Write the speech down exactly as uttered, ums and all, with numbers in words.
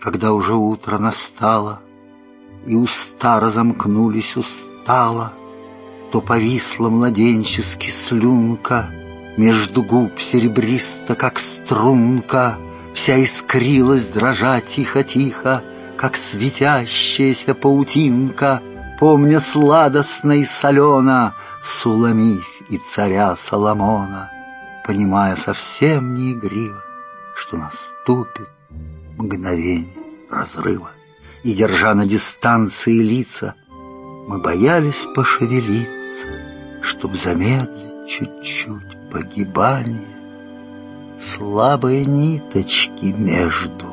Когда уже утро настало, и уста разомкнулись устало, то повисла младенчески слюнка, между губ серебристо, как струнка, вся искрилась, дрожа тихо-тихо, как светящаяся паутинка, помня сладостно и солено Суламифь и царя Соломона, понимая совсем не игриво, что наступит мгновение разрыва. И, держа на дистанции лица, мы боялись пошевелиться, чтоб замедлить чуть-чуть погибание слабые ниточки между